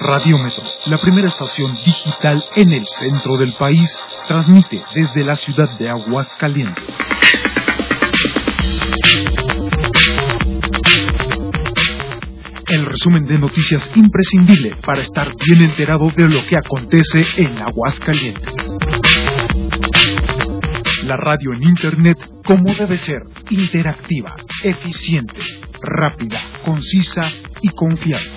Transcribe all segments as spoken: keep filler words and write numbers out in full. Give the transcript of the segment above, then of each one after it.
Radiómetro, la primera estación digital en el centro del país, transmite desde la ciudad de Aguascalientes. El resumen de noticias imprescindible para estar bien enterado de lo que acontece en Aguascalientes. La radio en Internet como debe ser, interactiva, eficiente, rápida, concisa y confiable.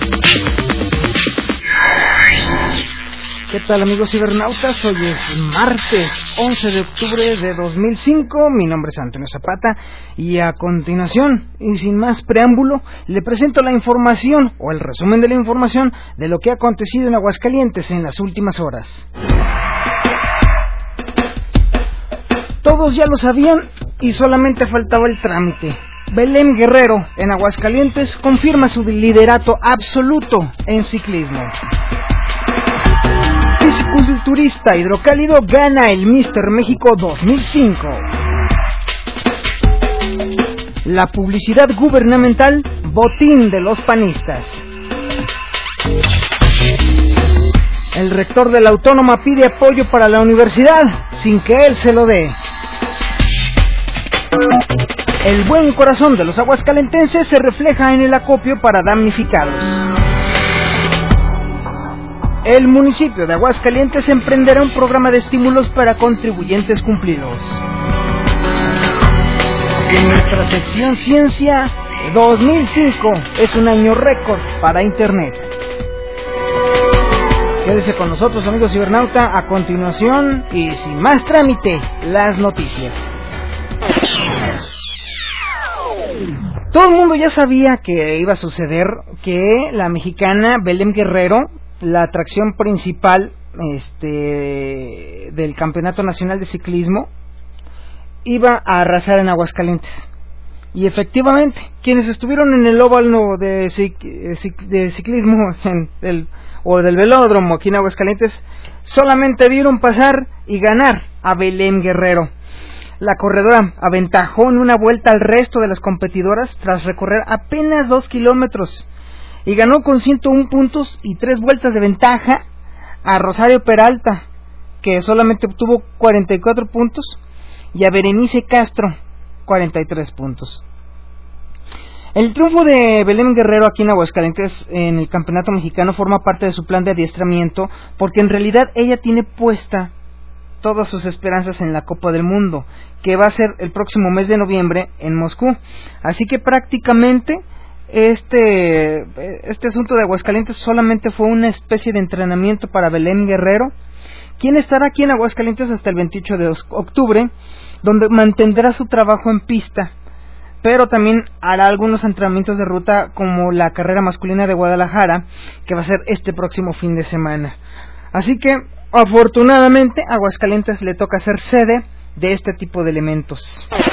¿Qué tal, amigos cibernautas? Hoy es martes once de octubre de dos mil cinco, mi nombre es Antonio Zapata y a continuación, y sin más preámbulo, le presento la información o el resumen de la información de lo que ha acontecido en Aguascalientes en las últimas horas. Todos ya lo sabían y solamente faltaba el trámite. Belén Guerrero en Aguascalientes confirma su liderato absoluto en ciclismo. Fisiculturista hidrocálido gana el míster México dos mil cinco. La publicidad gubernamental, botín de los panistas. El rector de la Autónoma pide apoyo para la universidad sin que él se lo dé. El buen corazón de los aguascalentenses se refleja en el acopio para damnificados. El municipio de Aguascalientes emprenderá un programa de estímulos para contribuyentes cumplidos. En nuestra sección Ciencia, dos mil cinco es un año récord para Internet. Quédese con nosotros, amigos cibernauta, a continuación y sin más trámite, las noticias. Todo el mundo ya sabía que iba a suceder, que la mexicana Belén Guerrero, la atracción principal este, del Campeonato Nacional de Ciclismo, iba a arrasar en Aguascalientes. Y efectivamente, quienes estuvieron en el óvalo de, cic- de ciclismo en el, o del velódromo aquí en Aguascalientes, solamente vieron pasar y ganar a Belén Guerrero. La corredora aventajó en una vuelta al resto de las competidoras tras recorrer apenas dos kilómetros y ganó con ciento uno puntos y tres vueltas de ventaja a Rosario Peralta, que solamente obtuvo cuarenta y cuatro puntos, y a Berenice Castro, cuarenta y tres puntos. El triunfo de Belén Guerrero aquí en Aguascalientes en el Campeonato Mexicano forma parte de su plan de adiestramiento, porque en realidad ella tiene puesta todas sus esperanzas en la Copa del Mundo, que va a ser el próximo mes de noviembre en Moscú. Así que prácticamente este este asunto de Aguascalientes solamente fue una especie de entrenamiento para Belén Guerrero, quien estará aquí en Aguascalientes hasta el veintiocho de octubre, donde mantendrá su trabajo en pista, pero también hará algunos entrenamientos de ruta como la carrera masculina de Guadalajara, que va a ser este próximo fin de semana. Así que afortunadamente Aguascalientes le toca ser sede de este tipo de elementos.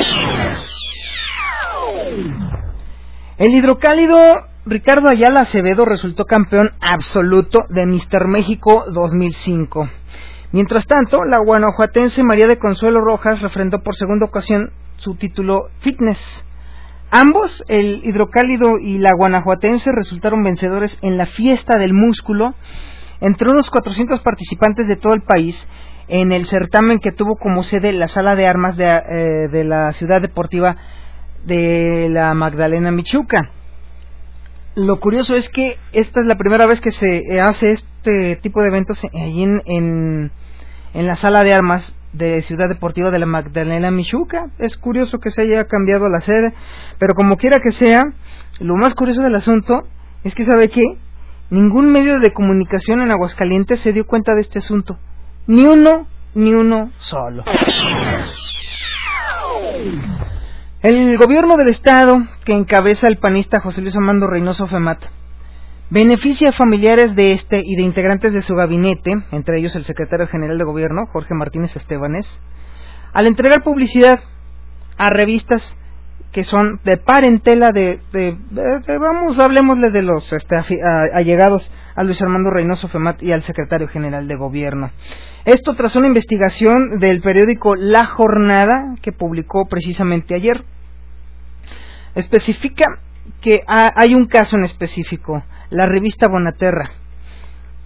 El hidrocálido Ricardo Ayala Acevedo resultó campeón absoluto de míster México dos mil cinco. Mientras tanto, la guanajuatense María de Consuelo Rojas refrendó por segunda ocasión su título fitness. Ambos, el hidrocálido y la guanajuatense, resultaron vencedores en la fiesta del músculo entre unos cuatrocientos participantes de todo el país en el certamen que tuvo como sede la sala de armas de, eh, de la ciudad deportiva de la Magdalena Michuca. Lo curioso es que esta es la primera vez que se hace este tipo de eventos ahí en, en, en la sala de armas de Ciudad Deportiva de la Magdalena Michuca. Es curioso que se haya cambiado la sede, pero como quiera que sea, lo más curioso del asunto es que, ¿sabe qué? Ningún medio de comunicación en Aguascalientes se dio cuenta de este asunto. Ni uno, ni uno solo. El gobierno del estado, que encabeza el panista José Luis Armando Reynoso Femat, beneficia a familiares de este y de integrantes de su gabinete, entre ellos el secretario general de gobierno, Jorge Martínez Estebanés, al entregar publicidad a revistas que son de parentela de, de, de, de vamos, hablemosle de los este, allegados a Luis Armando Reynoso Femat y al secretario general de gobierno. Esto tras una investigación del periódico La Jornada que publicó precisamente ayer. Especifica que hay un caso en específico, la revista Bonaterra,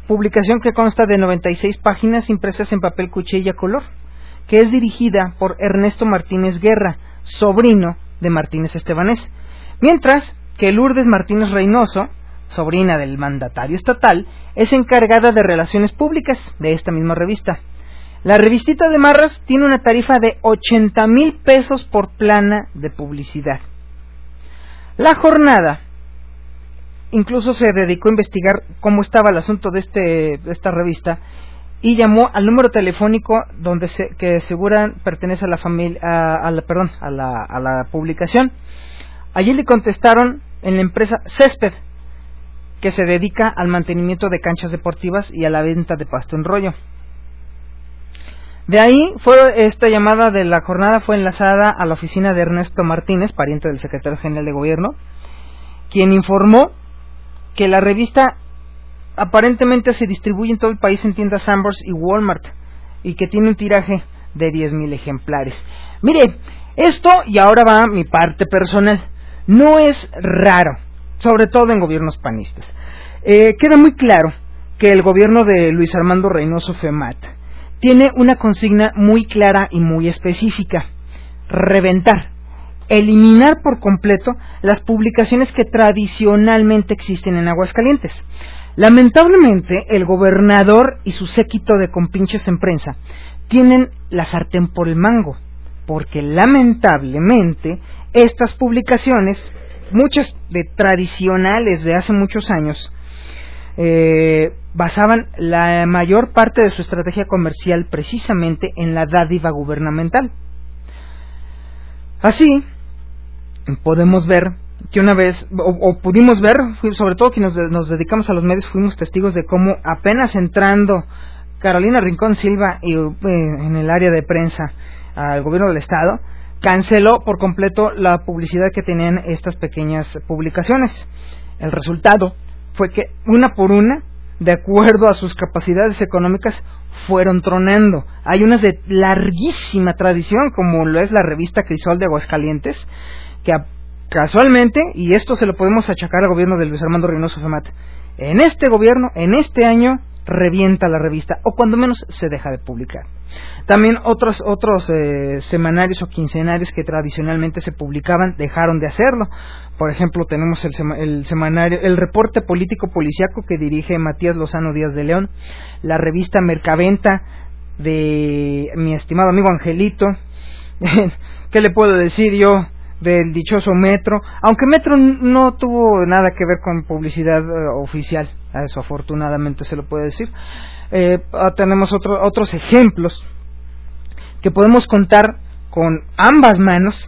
publicación que consta de noventa y seis páginas impresas en papel cuché y a color, que es dirigida por Ernesto Martínez Guerra, sobrino de Martínez Estebanés, mientras que Lourdes Martínez Reynoso, sobrina del mandatario estatal, es encargada de relaciones públicas de esta misma revista. La revistita de Marras tiene una tarifa de ochenta mil pesos por plana de publicidad. La Jornada incluso se dedicó a investigar cómo estaba el asunto de, este, de esta revista y llamó al número telefónico donde se, que aseguran pertenece a la familia, a, a la, perdón, a la, a la publicación. Allí le contestaron en la empresa Césped, que se dedica al mantenimiento de canchas deportivas y a la venta de pasto en rollo. De ahí fue esta llamada de La Jornada fue enlazada a la oficina de Ernesto Martínez, pariente del secretario general de gobierno, quien informó que la revista aparentemente se distribuye en todo el país en tiendas Sanborns y Walmart y que tiene un tiraje de diez mil ejemplares. Mire, esto, y ahora va mi parte personal, no es raro, sobre todo en gobiernos panistas. Eh, queda muy claro que el gobierno de Luis Armando Reynoso Femat tiene una consigna muy clara y muy específica: reventar, eliminar por completo las publicaciones que tradicionalmente existen en Aguascalientes. Lamentablemente, el gobernador y su séquito de compinches en prensa tienen la sartén por el mango, porque lamentablemente estas publicaciones, muchas de tradicionales de hace muchos años, eh, basaban la mayor parte de su estrategia comercial precisamente en la dádiva gubernamental. Así, podemos ver que una vez, o, o pudimos ver, sobre todo quienes nos, nos dedicamos a los medios, fuimos testigos de cómo apenas entrando Carolina Rincón Silva y, eh, en el área de prensa al gobierno del estado, canceló por completo la publicidad que tenían estas pequeñas publicaciones. El resultado fue que una por una, de acuerdo a sus capacidades económicas, fueron tronando. Hay unas de larguísima tradición, como lo es la revista Crisol de Aguascalientes, que casualmente, y esto se lo podemos achacar al gobierno de Luis Armando Reynoso Femat, en este gobierno, en este año, revienta la revista, o cuando menos se deja de publicar. También otros otros eh, semanarios o quincenarios que tradicionalmente se publicaban dejaron de hacerlo. Por ejemplo, tenemos el, sema, el semanario, el reporte político policiaco que dirige Matías Lozano Díaz de León, la revista Mercaventa de mi estimado amigo Angelito. ¿Qué le puedo decir yo del dichoso Metro? Aunque Metro no tuvo nada que ver con publicidad uh, oficial, a eso afortunadamente se lo puede decir. Eh, tenemos otro, otros ejemplos que podemos contar con ambas manos,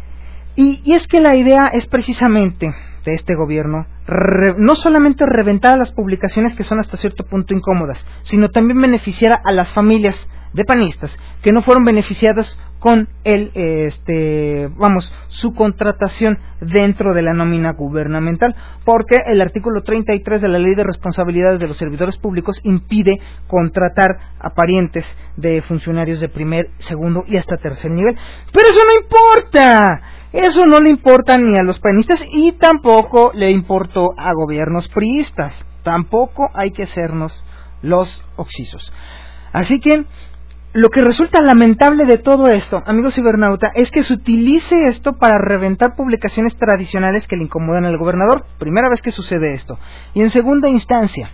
y, y es que la idea es precisamente de este gobierno re, no solamente reventar las publicaciones que son hasta cierto punto incómodas, sino también beneficiar a las familias de panistas que no fueron beneficiadas con el este vamos su contratación dentro de la nómina gubernamental, porque el artículo treinta y tres de la Ley de Responsabilidades de los Servidores Públicos impide contratar a parientes de funcionarios de primer, segundo y hasta tercer nivel. Pero eso no importa, eso no le importa ni a los panistas y tampoco le importó a gobiernos priistas. Tampoco hay que sernos los oxisos. Así que lo que resulta lamentable de todo esto, amigos cibernauta, es que se utilice esto para reventar publicaciones tradicionales que le incomodan al gobernador. Primera vez que sucede esto. Y en segunda instancia,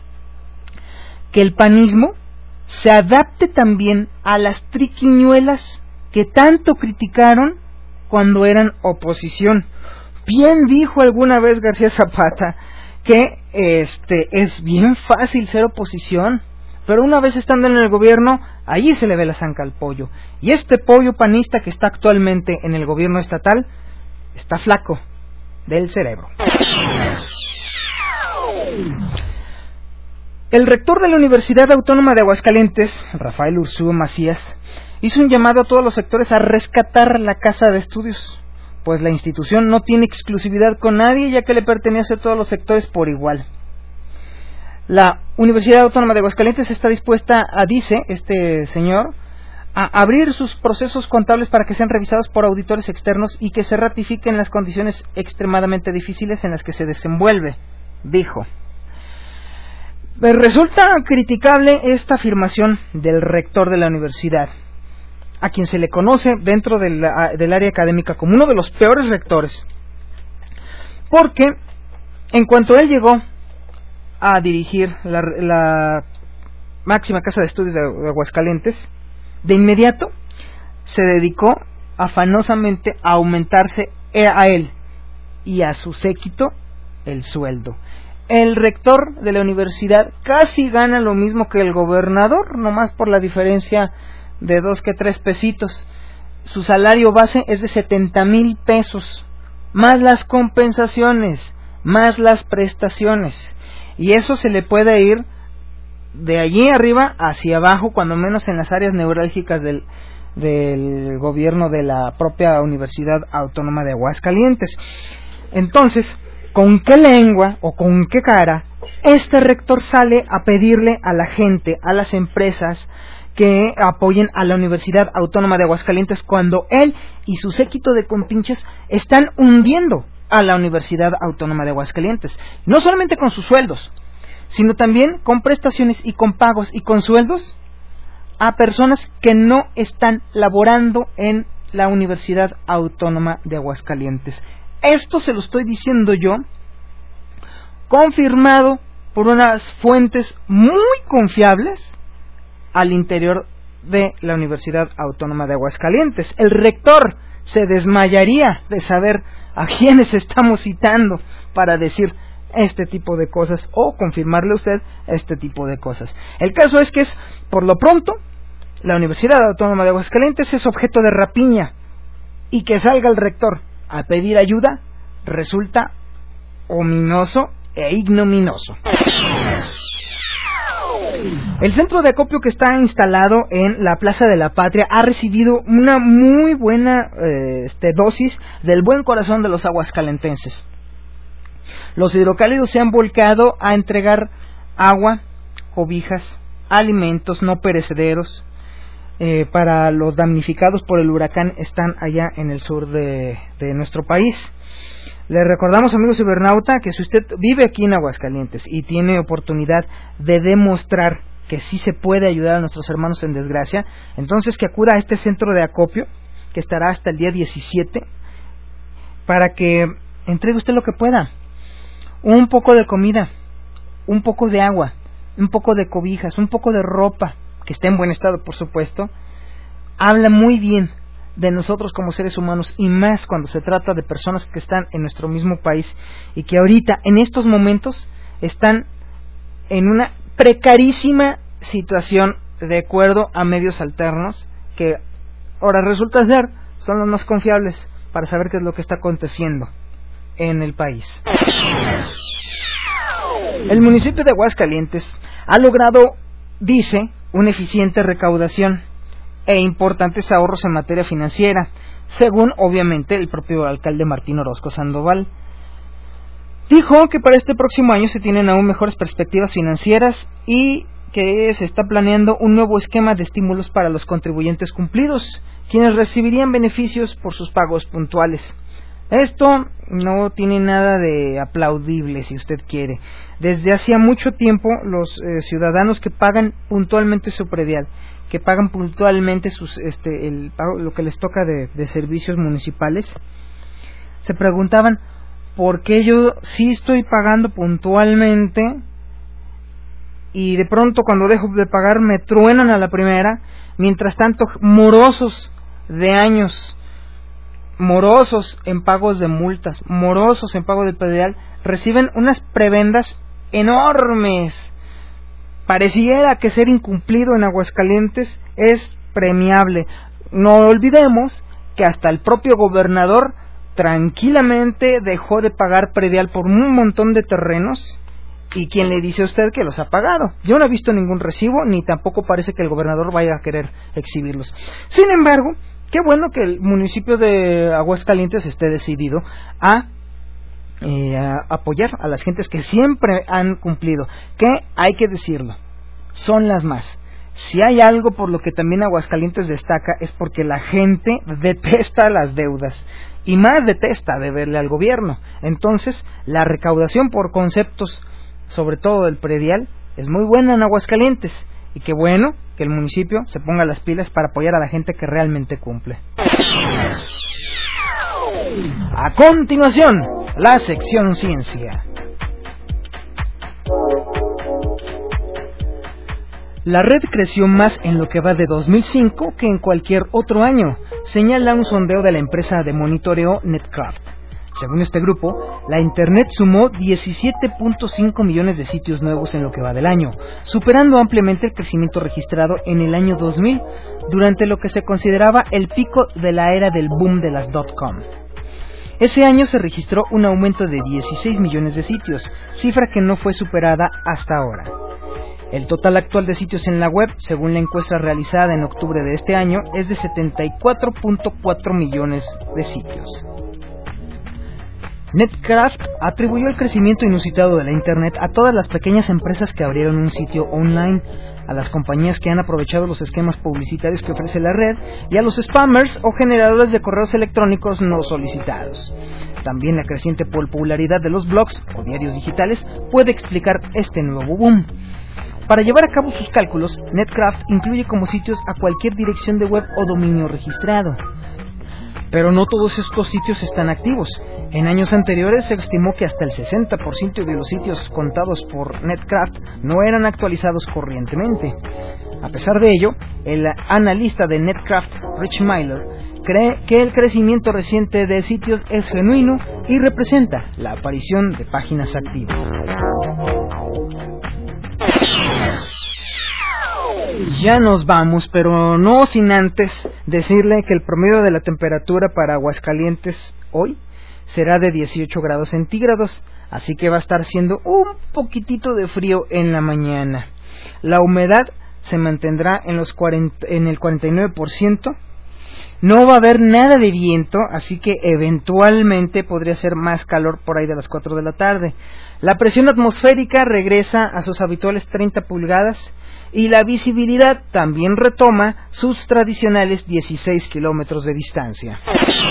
que el panismo se adapte también a las triquiñuelas que tanto criticaron cuando eran oposición. Bien dijo alguna vez García Zapata que este es bien fácil ser oposición, pero una vez estando en el gobierno, allí se le ve la zanca al pollo. Y este pollo panista que está actualmente en el gobierno estatal, está flaco del cerebro. El rector de la Universidad Autónoma de Aguascalientes, Rafael Ursúa Macías, hizo un llamado a todos los sectores a rescatar la casa de estudios, pues la institución no tiene exclusividad con nadie, ya que le pertenece a todos los sectores por igual. La Universidad Autónoma de Aguascalientes está dispuesta a, dice este señor, a abrir sus procesos contables para que sean revisados por auditores externos y que se ratifiquen las condiciones extremadamente difíciles en las que se desenvuelve, dijo. Resulta criticable esta afirmación del rector de la universidad, a quien se le conoce dentro de la, del área académica como uno de los peores rectores, porque en cuanto él llegó a dirigir la, la máxima casa de estudios de Aguascalientes, de inmediato se dedicó afanosamente a aumentarse a él y a su séquito el sueldo. El rector de la universidad casi gana lo mismo que el gobernador, nomás por la diferencia de dos que tres pesitos. Su salario base es de setenta mil pesos, más las compensaciones, más las prestaciones, y eso se le puede ir de allí arriba hacia abajo, cuando menos en las áreas neurálgicas del, del gobierno de la propia Universidad Autónoma de Aguascalientes. Entonces, ¿con qué lengua o con qué cara este rector sale a pedirle a la gente, a las empresas, que apoyen a la Universidad Autónoma de Aguascalientes, cuando él y su séquito de compinches están hundiendo a la Universidad Autónoma de Aguascalientes? No solamente con sus sueldos, sino también con prestaciones y con pagos y con sueldos a personas que no están laborando en la Universidad Autónoma de Aguascalientes. Esto se lo estoy diciendo yo, confirmado por unas fuentes muy confiables al interior de la Universidad Autónoma de Aguascalientes. El rector se desmayaría de saber a quiénes estamos citando para decir este tipo de cosas o confirmarle a usted este tipo de cosas. El caso es que es, por lo pronto, la Universidad Autónoma de Aguascalientes es objeto de rapiña, y que salga el rector a pedir ayuda resulta ominoso e ignominioso. El centro de acopio que está instalado en la Plaza de la Patria ha recibido una muy buena eh, este, dosis del buen corazón de los aguascalentenses. Los hidrocálidos se han volcado a entregar agua, cobijas, alimentos no perecederos eh, para los damnificados por el huracán. Están allá en el sur de, de nuestro país. Le recordamos, amigos cibernauta, que si usted vive aquí en Aguascalientes y tiene oportunidad de demostrar que sí se puede ayudar a nuestros hermanos en desgracia, entonces que acuda a este centro de acopio, que estará hasta el día diecisiete, para que entregue usted lo que pueda. Un poco de comida, un poco de agua, un poco de cobijas, un poco de ropa, que esté en buen estado, por supuesto. Habla muy bien de nosotros como seres humanos, y más cuando se trata de personas que están en nuestro mismo país y que ahorita, en estos momentos, están en una precarísima situación, de acuerdo a medios alternos que ahora resulta ser son los más confiables para saber qué es lo que está aconteciendo en el país. El municipio de Aguascalientes ha logrado, dice, una eficiente recaudación e importantes ahorros en materia financiera, según obviamente el propio alcalde Martín Orozco Sandoval. Dijo que para este próximo año se tienen aún mejores perspectivas financieras y que se está planeando un nuevo esquema de estímulos para los contribuyentes cumplidos, quienes recibirían beneficios por sus pagos puntuales. Esto no tiene nada de aplaudible, si usted quiere. Desde hacía mucho tiempo los eh, ciudadanos que pagan puntualmente su predial, que pagan puntualmente sus, este, el, lo que les toca de, de servicios municipales, se preguntaban por qué yo sí estoy pagando puntualmente y de pronto cuando dejo de pagar me truenan a la primera, mientras tanto morosos de años, morosos en pagos de multas, morosos en pago de predial, reciben unas prebendas enormes. Pareciera que ser incumplido en Aguascalientes es premiable. No olvidemos que hasta el propio gobernador tranquilamente dejó de pagar predial por un montón de terrenos. ¿Y quién le dice a usted que los ha pagado? Yo no he visto ningún recibo, ni tampoco parece que el gobernador vaya a querer exhibirlos. Sin embargo, qué bueno que el municipio de Aguascalientes esté decidido a Eh, a apoyar a las gentes que siempre han cumplido, que hay que decirlo, son las más. Si hay algo por lo que también Aguascalientes destaca es porque la gente detesta las deudas y más detesta deberle al gobierno. Entonces la recaudación por conceptos, sobre todo del predial, es muy buena en Aguascalientes, y qué bueno que el municipio se ponga las pilas para apoyar a la gente que realmente cumple. A continuación, la sección ciencia. La red creció más en lo que va de dos mil cinco que en cualquier otro año, señala un sondeo de la empresa de monitoreo Netcraft. Según este grupo, la Internet sumó diecisiete punto cinco millones de sitios nuevos en lo que va del año, superando ampliamente el crecimiento registrado en el año dos mil, durante lo que se consideraba el pico de la era del boom de las .com. Ese año se registró un aumento de dieciséis millones de sitios, cifra que no fue superada hasta ahora. El total actual de sitios en la web, según la encuesta realizada en octubre de este año, es de setenta y cuatro punto cuatro millones de sitios. Netcraft atribuyó el crecimiento inusitado de la Internet a todas las pequeñas empresas que abrieron un sitio online, a las compañías que han aprovechado los esquemas publicitarios que ofrece la red y a los spammers o generadores de correos electrónicos no solicitados. También la creciente popularidad de los blogs o diarios digitales puede explicar este nuevo boom. Para llevar a cabo sus cálculos, Netcraft incluye como sitios a cualquier dirección de web o dominio registrado. Pero no todos estos sitios están activos. En años anteriores se estimó que hasta el sesenta por ciento de los sitios contados por Netcraft no eran actualizados corrientemente. A pesar de ello, el analista de Netcraft, Rich Miller, cree que el crecimiento reciente de sitios es genuino y representa la aparición de páginas activas. Ya nos vamos, pero no sin antes decirle que el promedio de la temperatura para Aguascalientes hoy será de dieciocho grados centígrados, así que va a estar siendo un poquitito de frío en la mañana. La humedad se mantendrá en, los cuarenta, en el cuarenta y nueve por ciento. No va a haber nada de viento, así que eventualmente podría ser más calor por ahí de las cuatro de la tarde. La presión atmosférica regresa a sus habituales treinta pulgadas y la visibilidad también retoma sus tradicionales dieciséis kilómetros de distancia.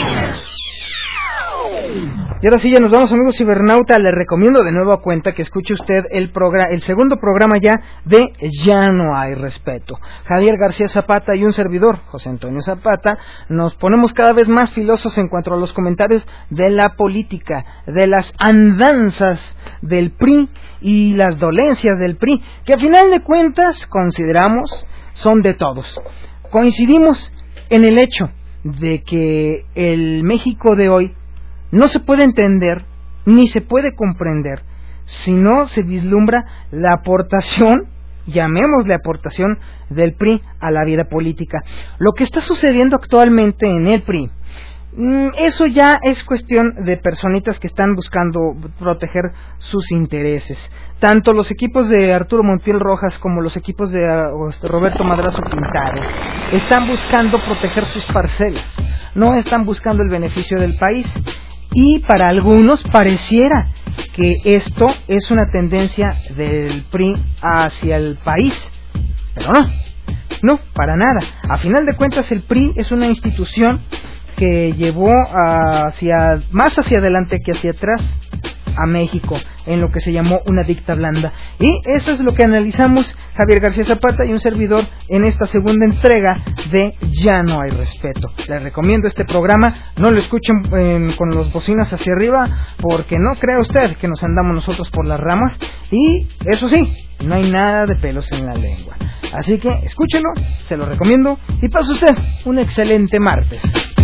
Y ahora sí, ya nos vamos, amigos cibernauta. Le recomiendo de nuevo a cuenta que escuche usted el programa, el segundo programa ya de Ya no hay respeto. Javier García Zapata y un servidor, José Antonio Zapata, nos ponemos cada vez más filosos en cuanto a los comentarios de la política, de las andanzas del P R I y las dolencias del P R I, que a final de cuentas consideramos son de todos. Coincidimos en el hecho de que el México de hoy no se puede entender ni se puede comprender si no se vislumbra la aportación, llamémosle aportación, del P R I a la vida política. Lo que está sucediendo actualmente en el P R I, eso ya es cuestión de personitas que están buscando proteger sus intereses. Tanto los equipos de Arturo Montiel Rojas como los equipos de Roberto Madrazo Pintado están buscando proteger sus parcelas, no están buscando el beneficio del país. Y para algunos pareciera que esto es una tendencia del P R I hacia el país, pero no, no, para nada. A final de cuentas el P R I es una institución que llevó hacia más hacia adelante que hacia atrás a México en lo que se llamó una dicta blanda. Y eso es lo que analizamos Javier García Zapata y un servidor en esta segunda entrega de Ya no hay respeto. Les recomiendo este programa, no lo escuchen eh, con los bocinas hacia arriba, porque no crea usted que nos andamos nosotros por las ramas, y eso sí, no hay nada de pelos en la lengua. Así que escúchenlo, se lo recomiendo, y pase usted un excelente martes.